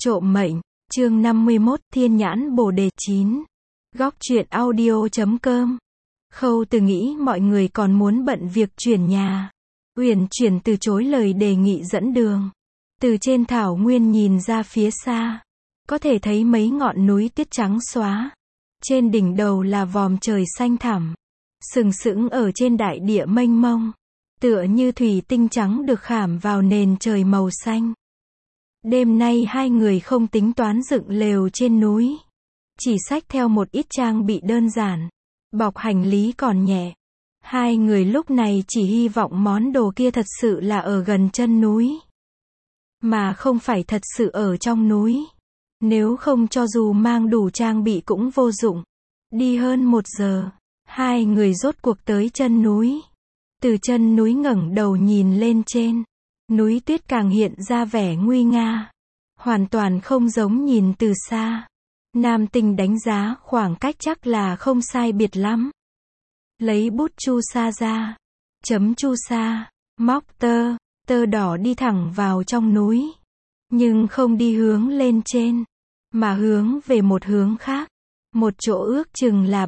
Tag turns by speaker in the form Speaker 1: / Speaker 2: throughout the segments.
Speaker 1: Trộm mệnh, chương 51, Thiên nhãn Bồ đề 9. Góc truyện audio.com. Khâu Từ nghĩ mọi người còn muốn bận việc chuyển nhà. Uyển chuyển từ chối lời đề nghị dẫn đường. Từ trên thảo nguyên nhìn ra phía xa, có thể thấy mấy ngọn núi tuyết trắng xóa. Trên đỉnh đầu là vòm trời xanh thẳm, sừng sững ở trên đại địa mênh mông, tựa như thủy tinh trắng được khảm vào nền trời màu xanh. Đêm nay hai người không tính toán dựng lều trên núi, chỉ xách theo một ít trang bị đơn giản, bọc hành lý còn nhẹ. Hai người lúc này chỉ hy vọng món đồ kia thật sự là ở gần chân núi, mà không phải thật sự ở trong núi. Nếu không cho dù mang đủ trang bị cũng vô dụng. Đi hơn 1 giờ, hai người rốt cuộc tới chân núi. Từ chân núi ngẩng đầu nhìn lên trên, núi tuyết càng hiện ra vẻ nguy nga, hoàn toàn không giống nhìn từ xa. Nam Tinh đánh giá khoảng cách chắc là không sai biệt lắm. Lấy bút chu sa ra, chấm chu sa, móc tơ đỏ đi thẳng vào trong núi. Nhưng không đi hướng lên trên, mà hướng về một hướng khác. Một chỗ ước chừng là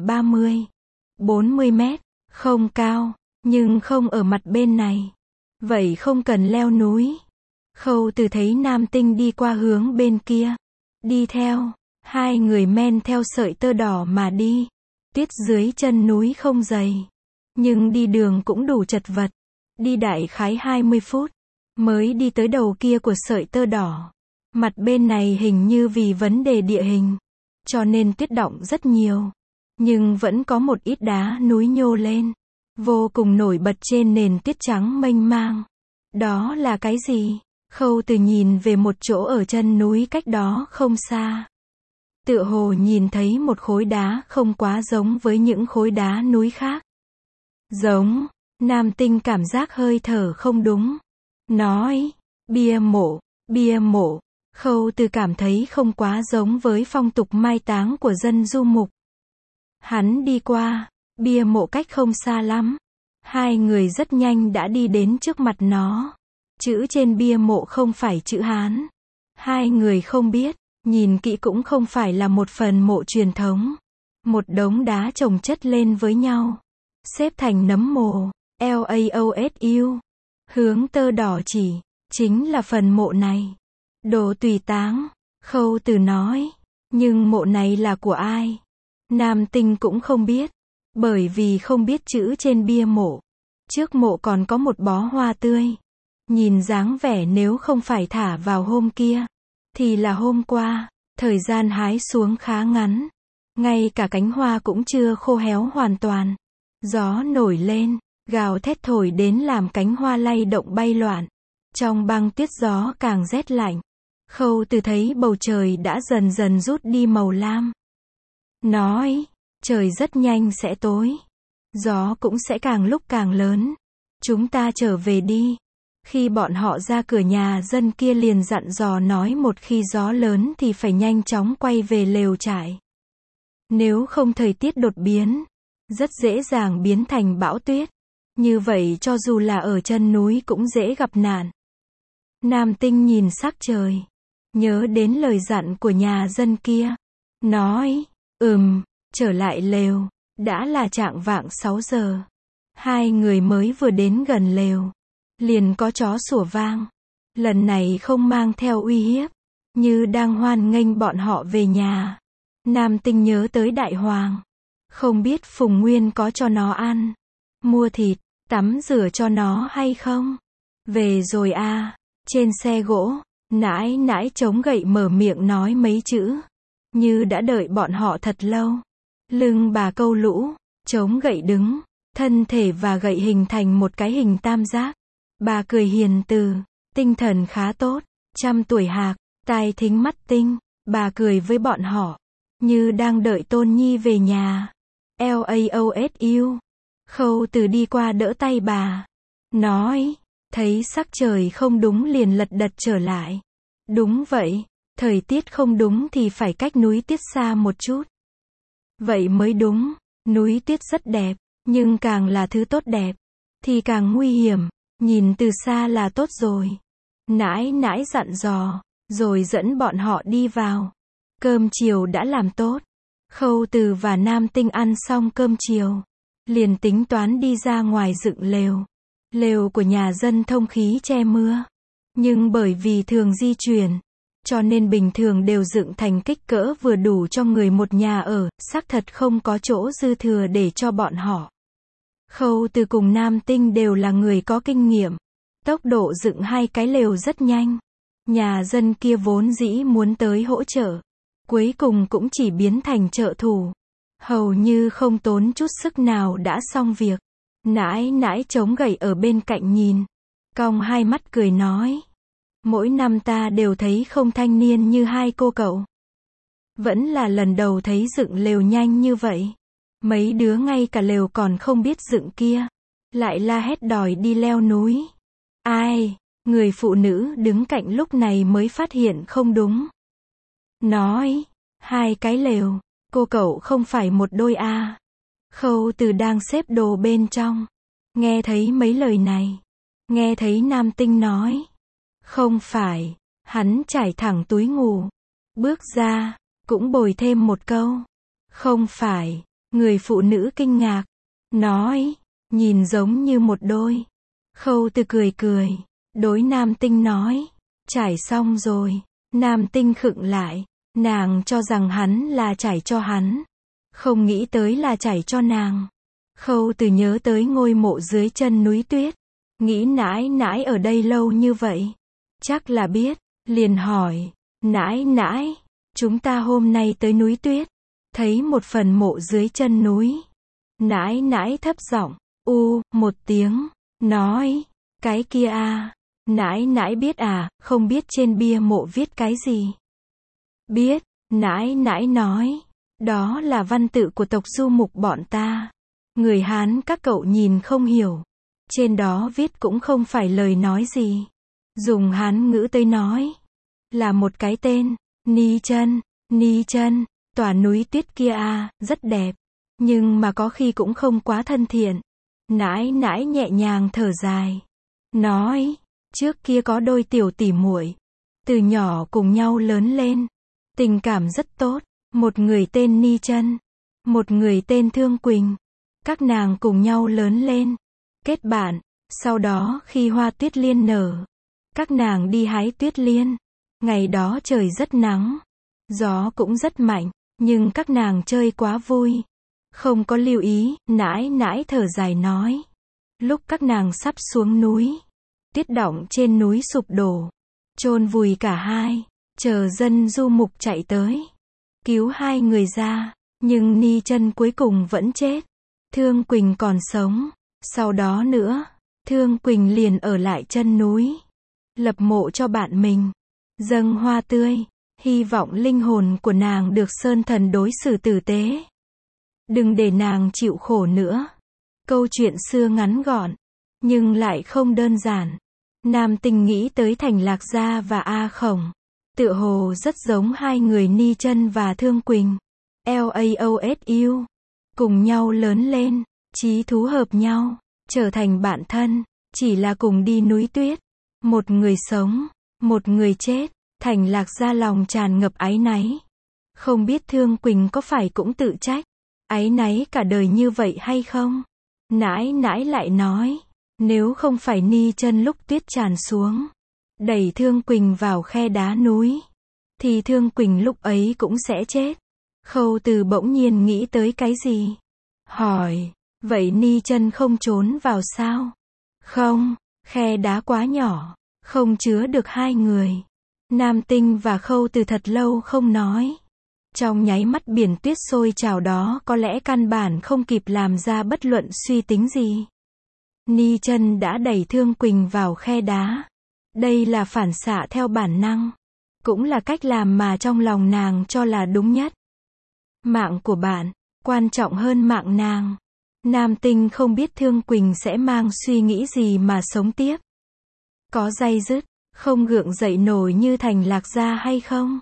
Speaker 1: 30-40 mét, không cao, nhưng không ở mặt bên này. Vậy không cần leo núi. Khâu Từ thấy Nam Tinh đi qua hướng bên kia, đi theo. Hai người men theo sợi tơ đỏ mà đi. Tuyết dưới chân núi không dày, nhưng đi đường cũng đủ chật vật. Đi đại khái 20 phút, mới đi tới đầu kia của sợi tơ đỏ. Mặt bên này hình như vì vấn đề địa hình, cho nên tuyết đọng rất nhiều. Nhưng vẫn có một ít đá núi nhô lên, vô cùng nổi bật trên nền tuyết trắng mênh mang. Đó là cái gì? Khâu Từ nhìn về một chỗ ở chân núi cách đó không xa. Tựa hồ nhìn thấy một khối đá không quá giống với những khối đá núi khác. Giống. Nam Tinh cảm giác hơi thở không đúng. Nói, bia mộ. Khâu Từ cảm thấy không quá giống với phong tục mai táng của dân du mục. Hắn đi qua bia mộ cách không xa lắm. Hai người rất nhanh đã đi đến trước mặt nó. Chữ trên bia mộ không phải chữ Hán. Hai người không biết, nhìn kỹ cũng không phải là một phần mộ truyền thống. Một đống đá chồng chất lên với nhau, xếp thành nấm mồ, LAOSU. Hướng tơ đỏ chỉ, chính là phần mộ này. Đồ tùy táng, Khâu Từ nói. Nhưng mộ này là của ai? Nam Tinh cũng không biết, bởi vì không biết chữ trên bia mộ. Trước mộ còn có một bó hoa tươi. Nhìn dáng vẻ nếu không phải thả vào hôm kia, thì là hôm qua. Thời gian hái xuống khá ngắn, ngay cả cánh hoa cũng chưa khô héo hoàn toàn. Gió nổi lên, gào thét thổi đến làm cánh hoa lay động bay loạn. Trong băng tuyết gió càng rét lạnh. Khâu Từ thấy bầu trời đã dần dần rút đi màu lam. Nói, trời rất nhanh sẽ tối. Gió cũng sẽ càng lúc càng lớn. Chúng ta trở về đi. Khi bọn họ ra cửa nhà dân kia liền dặn dò nói một khi gió lớn thì phải nhanh chóng quay về lều trại. Nếu không thời tiết đột biến, rất dễ dàng biến thành bão tuyết. Như vậy cho dù là ở chân núi cũng dễ gặp nạn. Nam Tinh nhìn sắc trời, nhớ đến lời dặn của nhà dân kia. Nói, trở lại lều. Đã là chạng vạng 6 giờ. Hai người mới vừa đến gần lều, liền có chó sủa vang. Lần này không mang theo uy hiếp, như đang hoan nghênh bọn họ về nhà. Nam Tinh nhớ tới Đại Hoàng. Không biết Phùng Nguyên có cho nó ăn, mua thịt, tắm rửa cho nó hay không? Về rồi à. Trên xe gỗ, nãi nãi chống gậy mở miệng nói mấy chữ, như đã đợi bọn họ thật lâu. Lưng bà câu lũ, chống gậy đứng, thân thể và gậy hình thành một cái hình tam giác. Bà cười hiền từ, tinh thần khá tốt, 100 tuổi hạc, tai thính mắt tinh. Bà cười với bọn họ, như đang đợi tôn nhi về nhà. LAOSU. Khâu Từ đi qua đỡ tay bà. Nói, thấy sắc trời không đúng liền lật đật trở lại. Đúng vậy, thời tiết không đúng thì phải cách núi tuyết xa một chút. Vậy mới đúng, núi tuyết rất đẹp, nhưng càng là thứ tốt đẹp, thì càng nguy hiểm. Nhìn từ xa là tốt rồi. Nãi nãi dặn dò, rồi dẫn bọn họ đi vào. Cơm chiều đã làm tốt. Khâu Từ và Nam Tinh ăn xong cơm chiều, liền tính toán đi ra ngoài dựng lều. Lều của nhà dân thông khí che mưa, nhưng bởi vì thường di chuyển, cho nên bình thường đều dựng thành kích cỡ vừa đủ cho người một nhà ở, xác thật không có chỗ dư thừa để cho bọn họ. Khâu Từ cùng Nam Tinh đều là người có kinh nghiệm. Tốc độ dựng hai cái lều rất nhanh. Nhà dân kia vốn dĩ muốn tới hỗ trợ, cuối cùng cũng chỉ biến thành trợ thủ. Hầu như không tốn chút sức nào đã xong việc. Nãi nãi chống gậy ở bên cạnh nhìn, cong hai mắt cười nói. Mỗi năm ta đều thấy không thanh niên như hai cô cậu. Vẫn là lần đầu thấy dựng lều nhanh như vậy. Mấy đứa ngay cả lều còn không biết dựng kia, lại la hét đòi đi leo núi. Ai? Người phụ nữ đứng cạnh lúc này mới phát hiện không đúng. Nói, hai cái lều, cô cậu không phải một đôi à. Khâu Từ đang xếp đồ bên trong, nghe thấy mấy lời này, nghe thấy Nam Tinh nói. Không phải, hắn trải thẳng túi ngủ, bước ra, cũng bồi thêm một câu. Không phải, người phụ nữ kinh ngạc, nói, nhìn giống như một đôi. Khâu Từ cười cười, đối Nam Tinh nói, trải xong rồi. Nam Tinh khựng lại, nàng cho rằng hắn là trải cho hắn, không nghĩ tới là trải cho nàng. Khâu Từ nhớ tới ngôi mộ dưới chân núi tuyết, nghĩ nãi nãi ở đây lâu như vậy, chắc là biết, liền hỏi, nãi nãi, chúng ta hôm nay tới núi tuyết, thấy một phần mộ dưới chân núi. Nãi nãi thấp giọng, một tiếng, nói, cái kia à, nãi nãi biết à, không biết trên bia mộ viết cái gì. Biết, nãi nãi nói, đó là văn tự của tộc Du Mục bọn ta. Người Hán các cậu nhìn không hiểu, trên đó viết cũng không phải lời nói gì. Dùng Hán ngữ tới nói, là một cái tên, Ni Chân, Ni Chân, tòa núi tuyết kia à, rất đẹp, nhưng mà có khi cũng không quá thân thiện. Nãi nãi nhẹ nhàng thở dài, nói, trước kia có đôi tiểu tỷ muội, từ nhỏ cùng nhau lớn lên, tình cảm rất tốt, một người tên Ni Chân, một người tên Thương Quỳnh. Các nàng cùng nhau lớn lên, kết bạn, sau đó khi hoa tuyết liên nở, các nàng đi hái tuyết liên. Ngày đó trời rất nắng, gió cũng rất mạnh, nhưng các nàng chơi quá vui, không có lưu ý. Nãi nãi thở dài nói, lúc các nàng sắp xuống núi, tuyết đọng trên núi sụp đổ, chôn vùi cả hai, chờ dân Du Mục chạy tới, cứu hai người ra, nhưng Ni Chân cuối cùng vẫn chết. Thương Quỳnh còn sống, sau đó nữa, Thương Quỳnh liền ở lại chân núi, lập mộ cho bạn mình, dâng hoa tươi, hy vọng linh hồn của nàng được sơn thần đối xử tử tế. Đừng để nàng chịu khổ nữa. Câu chuyện xưa ngắn gọn, nhưng lại không đơn giản. Nam Tinh nghĩ tới Thành Lạc Gia và A Khổng, tựa hồ rất giống hai người Ni Chân và Thương Quỳnh. LAOSU, cùng nhau lớn lên, chí thú hợp nhau, trở thành bạn thân, chỉ là cùng đi núi tuyết. Một người sống, một người chết. Thành Lạc Gia lòng tràn ngập áy náy. Không biết Thương Quỳnh có phải cũng tự trách, áy náy cả đời như vậy hay không? Nãi nãi lại nói, nếu không phải Ni Chân lúc tuyết tràn xuống, đẩy Thương Quỳnh vào khe đá núi, thì Thương Quỳnh lúc ấy cũng sẽ chết. Khâu Từ bỗng nhiên nghĩ tới cái gì? Hỏi, vậy Ni Chân không trốn vào sao? Không, khe đá quá nhỏ, không chứa được hai người. Nam Tinh và Khâu Từ thật lâu không nói. Trong nháy mắt biển tuyết sôi trào đó có lẽ căn bản không kịp làm ra bất luận suy tính gì. Ni Chân đã đẩy Thương Quỳnh vào khe đá. Đây là phản xạ theo bản năng, cũng là cách làm mà trong lòng nàng cho là đúng nhất. Mạng của bạn quan trọng hơn mạng nàng. Nam Tinh không biết Thương Quỳnh sẽ mang suy nghĩ gì mà sống tiếp. Có day dứt, không gượng dậy nổi như Thành Lạc Gia hay không?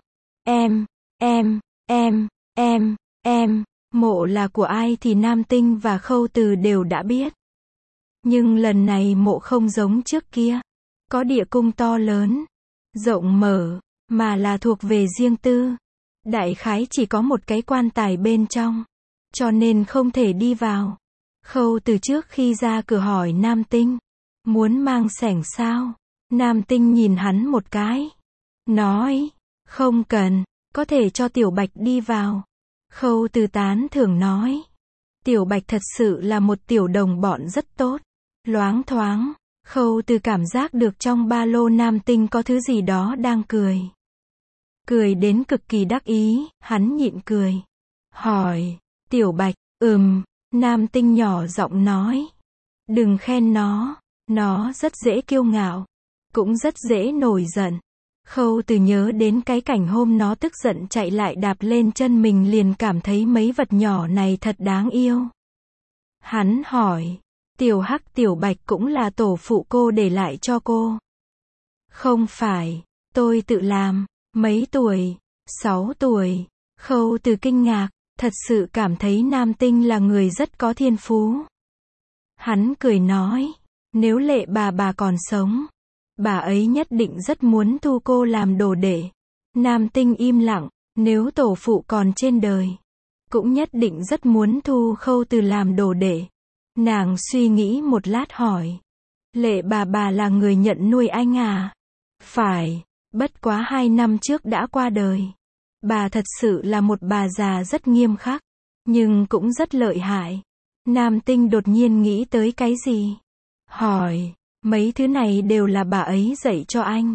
Speaker 1: Mộ là của ai thì Nam Tinh và Khâu Từ đều đã biết. Nhưng lần này mộ không giống trước kia. Có địa cung to lớn, rộng mở, mà là thuộc về riêng tư. Đại khái chỉ có một cái quan tài bên trong, cho nên không thể đi vào. Khâu Từ trước khi ra cửa hỏi Nam Tinh, muốn mang xẻng sao? Nam Tinh nhìn hắn một cái, nói, không cần, có thể cho Tiểu Bạch đi vào. Khâu Từ tán thưởng nói, Tiểu Bạch thật sự là một tiểu đồng bọn rất tốt. Loáng thoáng, Khâu Từ cảm giác được trong ba lô Nam Tinh có thứ gì đó đang cười. Cười đến cực kỳ đắc ý, hắn nhịn cười. Hỏi, Tiểu Bạch, Nam Tinh nhỏ giọng nói. Đừng khen nó rất dễ kiêu ngạo, cũng rất dễ nổi giận. Khâu Từ nhớ đến cái cảnh hôm nó tức giận chạy lại đạp lên chân mình liền cảm thấy mấy vật nhỏ này thật đáng yêu. Hắn hỏi, Tiểu Hắc Tiểu Bạch cũng là tổ phụ cô để lại cho cô? Không phải, tôi tự làm. Mấy tuổi? 6 tuổi. Khâu Từ kinh ngạc, thật sự cảm thấy Nam Tinh là người rất có thiên phú. Hắn cười nói, nếu Lệ bà còn sống, bà ấy nhất định rất muốn thu cô làm đồ đệ. Nam Tinh im lặng, nếu tổ phụ còn trên đời, cũng nhất định rất muốn thu Khâu Từ làm đồ đệ. Nàng suy nghĩ một lát hỏi, Lệ bà là người nhận nuôi anh à? Phải, bất quá 2 năm trước đã qua đời. Bà thật sự là một bà già rất nghiêm khắc, nhưng cũng rất lợi hại. Nam Tinh đột nhiên nghĩ tới cái gì? Hỏi, mấy thứ này đều là bà ấy dạy cho anh?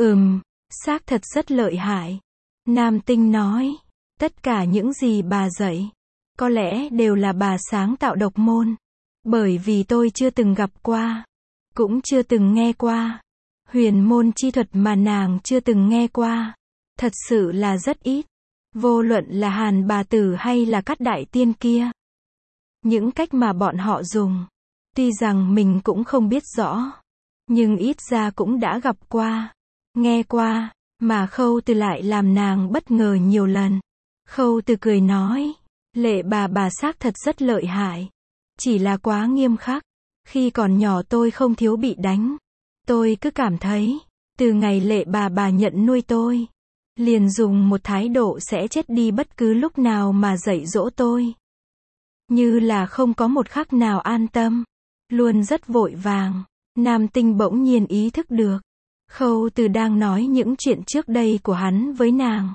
Speaker 1: Xác thật rất lợi hại. Nam Tinh nói, tất cả những gì bà dạy, có lẽ đều là bà sáng tạo độc môn. Bởi vì tôi chưa từng gặp qua, cũng chưa từng nghe qua. Huyền môn chi thuật mà nàng chưa từng nghe qua, thật sự là rất ít. Vô luận là Hàn bà tử hay là các đại tiên kia, những cách mà bọn họ dùng, tuy rằng mình cũng không biết rõ, nhưng ít ra cũng đã gặp qua, nghe qua, mà Khâu Từ lại làm nàng bất ngờ nhiều lần. Khâu Từ cười nói, Lệ bà xác thật rất lợi hại, chỉ là quá nghiêm khắc. Khi còn nhỏ tôi không thiếu bị đánh. Tôi cứ cảm thấy, từ ngày Lệ bà nhận nuôi tôi, liền dùng một thái độ sẽ chết đi bất cứ lúc nào mà dạy dỗ tôi. Như là không có một khắc nào an tâm, luôn rất vội vàng. Nam Tinh bỗng nhiên ý thức được, Khâu Từ đang nói những chuyện trước đây của hắn với nàng.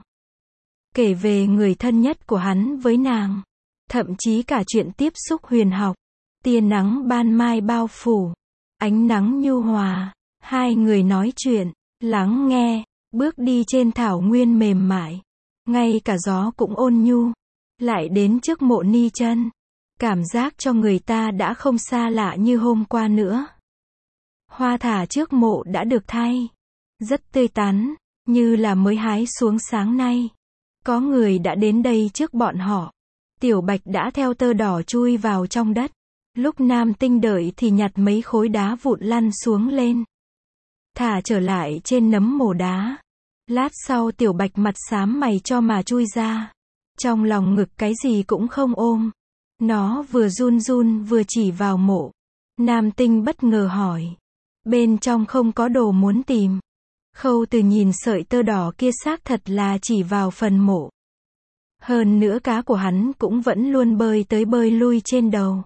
Speaker 1: Kể về người thân nhất của hắn với nàng, thậm chí cả chuyện tiếp xúc huyền học. Tia nắng ban mai bao phủ, ánh nắng nhu hòa, hai người nói chuyện, lắng nghe, bước đi trên thảo nguyên mềm mại, ngay cả gió cũng ôn nhu. Lại đến trước mộ Ni Chân, cảm giác cho người ta đã không xa lạ như hôm qua nữa. Hoa thả trước mộ đã được thay, rất tươi tắn, như là mới hái xuống sáng nay. Có người đã đến đây trước bọn họ. Tiểu Bạch đã theo tơ đỏ chui vào trong đất. Lúc Nam Tinh đợi thì nhặt mấy khối đá vụn lăn xuống lên, thả trở lại trên nấm mồ đá. Lát sau Tiểu Bạch mặt xám mày cho mà chui ra. Trong lòng ngực cái gì cũng không ôm. Nó vừa run run vừa chỉ vào mộ. Nam Tinh bất ngờ hỏi, bên trong không có đồ muốn tìm? Khâu Từ nhìn sợi tơ đỏ kia xác thật là chỉ vào phần mộ. Hơn nữa cá của hắn cũng vẫn luôn bơi tới bơi lui trên đầu.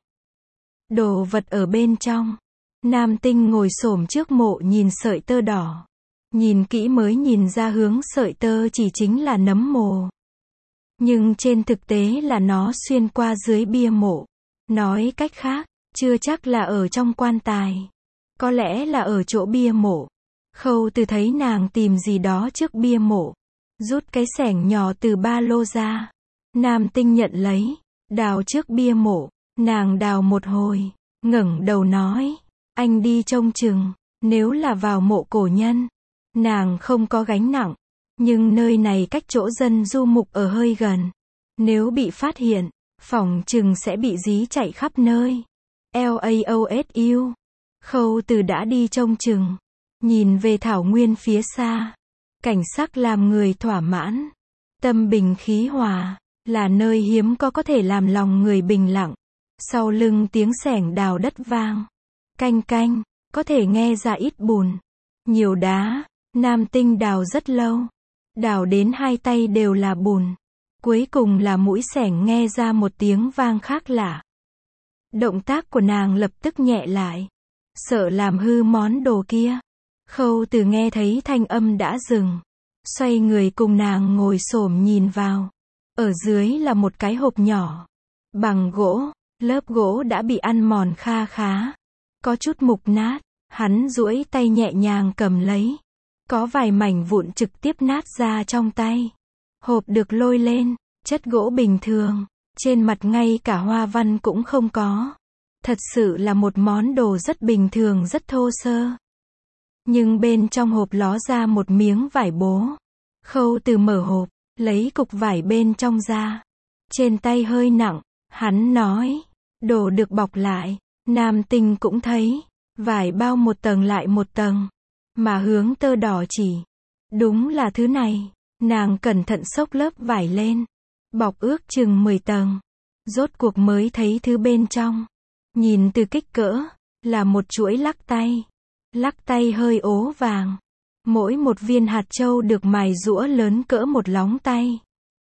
Speaker 1: Đồ vật ở bên trong. Nam Tinh ngồi xổm trước mộ nhìn sợi tơ đỏ. Nhìn kỹ mới nhìn ra hướng sợi tơ chỉ chính là nấm mồ. Nhưng trên thực tế là nó xuyên qua dưới bia mộ. Nói cách khác, chưa chắc là ở trong quan tài. Có lẽ là ở chỗ bia mộ. Khâu Từ thấy nàng tìm gì đó trước bia mộ. Rút cái xẻng nhỏ từ ba lô ra. Nam Tinh nhận lấy, đào trước bia mộ. Nàng đào một hồi, ngẩng đầu nói, anh đi trông chừng, nếu là vào mộ cổ nhân, nàng không có gánh nặng, nhưng nơi này cách chỗ dân du mục ở hơi gần. Nếu bị phát hiện, phỏng chừng sẽ bị dí chạy khắp nơi. LAOSU. Khâu Từ đã đi trông chừng, nhìn về thảo nguyên phía xa. Cảnh sắc làm người thỏa mãn, tâm bình khí hòa, là nơi hiếm có thể làm lòng người bình lặng. Sau lưng tiếng xẻng đào đất vang, canh canh, có thể nghe ra ít bùn, nhiều đá. Nam Tinh đào rất lâu, đào đến hai tay đều là bùn. Cuối cùng là mũi xẻng nghe ra một tiếng vang khác lạ. Động tác của nàng lập tức nhẹ lại. Sợ làm hư món đồ kia. Khâu Từ nghe thấy thanh âm đã dừng. Xoay người cùng nàng ngồi xổm nhìn vào. Ở dưới là một cái hộp nhỏ. Bằng gỗ, lớp gỗ đã bị ăn mòn kha khá. Có chút mục nát. Hắn duỗi tay nhẹ nhàng cầm lấy. Có vài mảnh vụn trực tiếp nát ra trong tay. Hộp được lôi lên. Chất gỗ bình thường. Trên mặt ngay cả hoa văn cũng không có. Thật sự là một món đồ rất bình thường, rất thô sơ. Nhưng bên trong hộp ló ra một miếng vải bố. Khâu Từ mở hộp, lấy cục vải bên trong ra. Trên tay hơi nặng, hắn nói. Đồ được bọc lại. Nam Tinh cũng thấy. Vải bao một tầng lại một tầng. Mà hướng tơ đỏ chỉ. Đúng là thứ này. Nàng cẩn thận xốc lớp vải lên. Bọc ước chừng 10 tầng. Rốt cuộc mới thấy thứ bên trong. Nhìn từ kích cỡ, là một chuỗi lắc tay. Lắc tay hơi ố vàng. Mỗi một viên hạt châu được mài giũa lớn cỡ một lóng tay.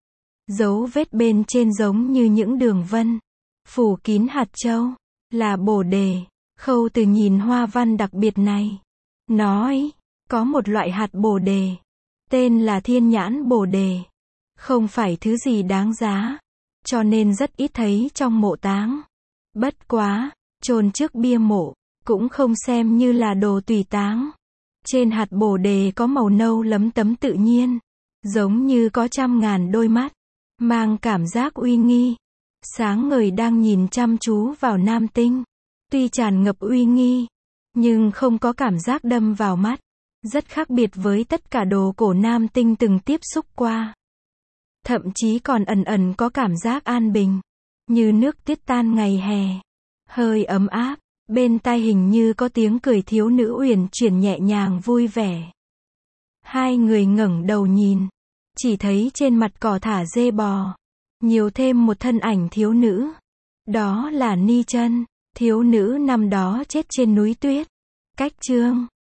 Speaker 1: Dấu vết bên trên giống như những đường vân. Phủ kín hạt châu. Là bồ đề. Khâu Từ nhìn hoa văn đặc biệt này. Nói, có một loại hạt bồ đề. Tên là thiên nhãn bồ đề. Không phải thứ gì đáng giá. Cho nên rất ít thấy trong mộ táng. Bất quá, chôn trước bia mộ, cũng không xem như là đồ tùy táng. Trên hạt bồ đề có màu nâu lấm tấm tự nhiên. Giống như có 100.000 đôi mắt. Mang cảm giác uy nghi. Sáng ngời đang nhìn chăm chú vào Nam Tinh. Tuy tràn ngập uy nghi, nhưng không có cảm giác đâm vào mắt. Rất khác biệt với tất cả đồ cổ Nam Tinh từng tiếp xúc qua. Thậm chí còn ẩn ẩn có cảm giác an bình. Như nước tiết tan ngày hè. Hơi ấm áp. Bên tai hình như có tiếng cười thiếu nữ uyển chuyển nhẹ nhàng vui vẻ. Hai người ngẩng đầu nhìn. Chỉ thấy trên mặt cỏ thả dê bò. Nhiều thêm một thân ảnh thiếu nữ. Đó là Ni Chân. Thiếu nữ năm đó chết trên núi tuyết. Cách chương